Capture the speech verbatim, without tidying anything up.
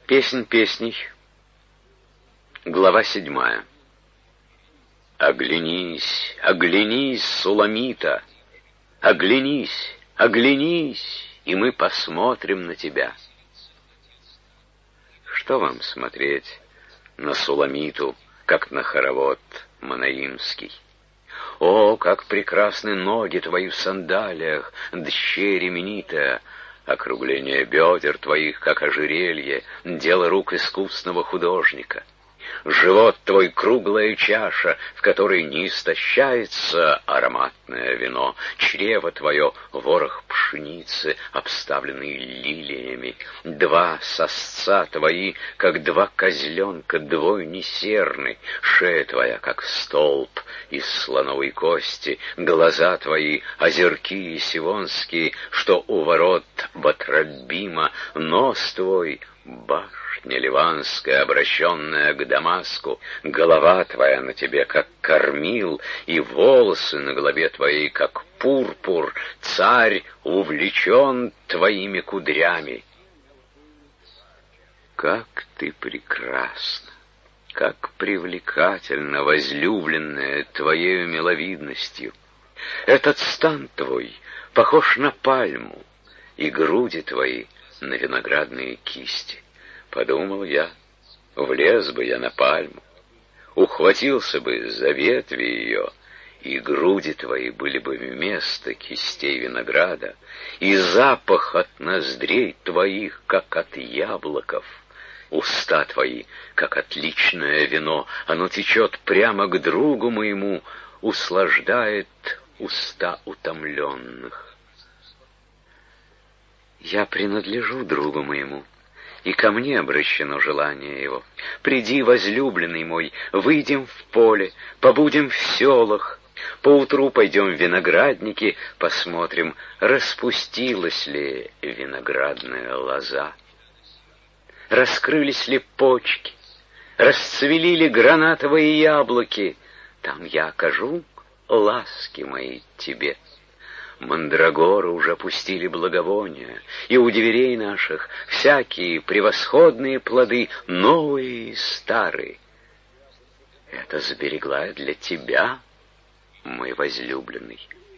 Песнь песней. Глава седьмая. Оглянись, оглянись, Суламита, оглянись, оглянись, и мы посмотрим на тебя. Что вам смотреть на Суламиту, как на хоровод манаимский? О, как прекрасны ноги твои в сандалиях, дщерь именитая! Округление бедер твоих, как ожерелье, дело рук искусного художника. Живот твой — круглая чаша, в которой не истощается ароматное вино. Чрево твое — ворох пшеницы, обставленный лилиями. Два сосца твои, как два козленка, двойни серны. Шея твоя, как столб из слоновой кости. Глаза твои — озерки сивонские, что у ворот Батрабима. Нос твой — башня ливанская, обращенная к Дамаску. Голова твоя на тебе, как кормил, и волосы на голове твоей, как пурпур. Царь увлечен твоими кудрями. Как ты прекрасна, как привлекательна, возлюбленная твоею миловидностью. Этот стан твой похож на пальму, и груди твои на виноградные кисти. Подумал я, влез бы я на пальму, ухватился бы за ветви ее, и груди твои были бы вместо кистей винограда, и запах от ноздрей твоих, как от яблоков. Уста твои, как отличное вино, оно течет прямо к другу моему, услаждает уста утомленных. Я принадлежу другу моему, и ко мне обращено желание его. Приди, возлюбленный мой, выйдем в поле, побудем в селах, поутру пойдем в виноградники, посмотрим, распустилась ли виноградная лоза, раскрылись ли почки, расцвели ли гранатовые яблоки. Там я окажу ласки мои тебе. Мандрагоры уже пустили благовония, и у дверей наших всякие превосходные плоды, новые и старые. Это сберегла я для тебя, мой возлюбленный.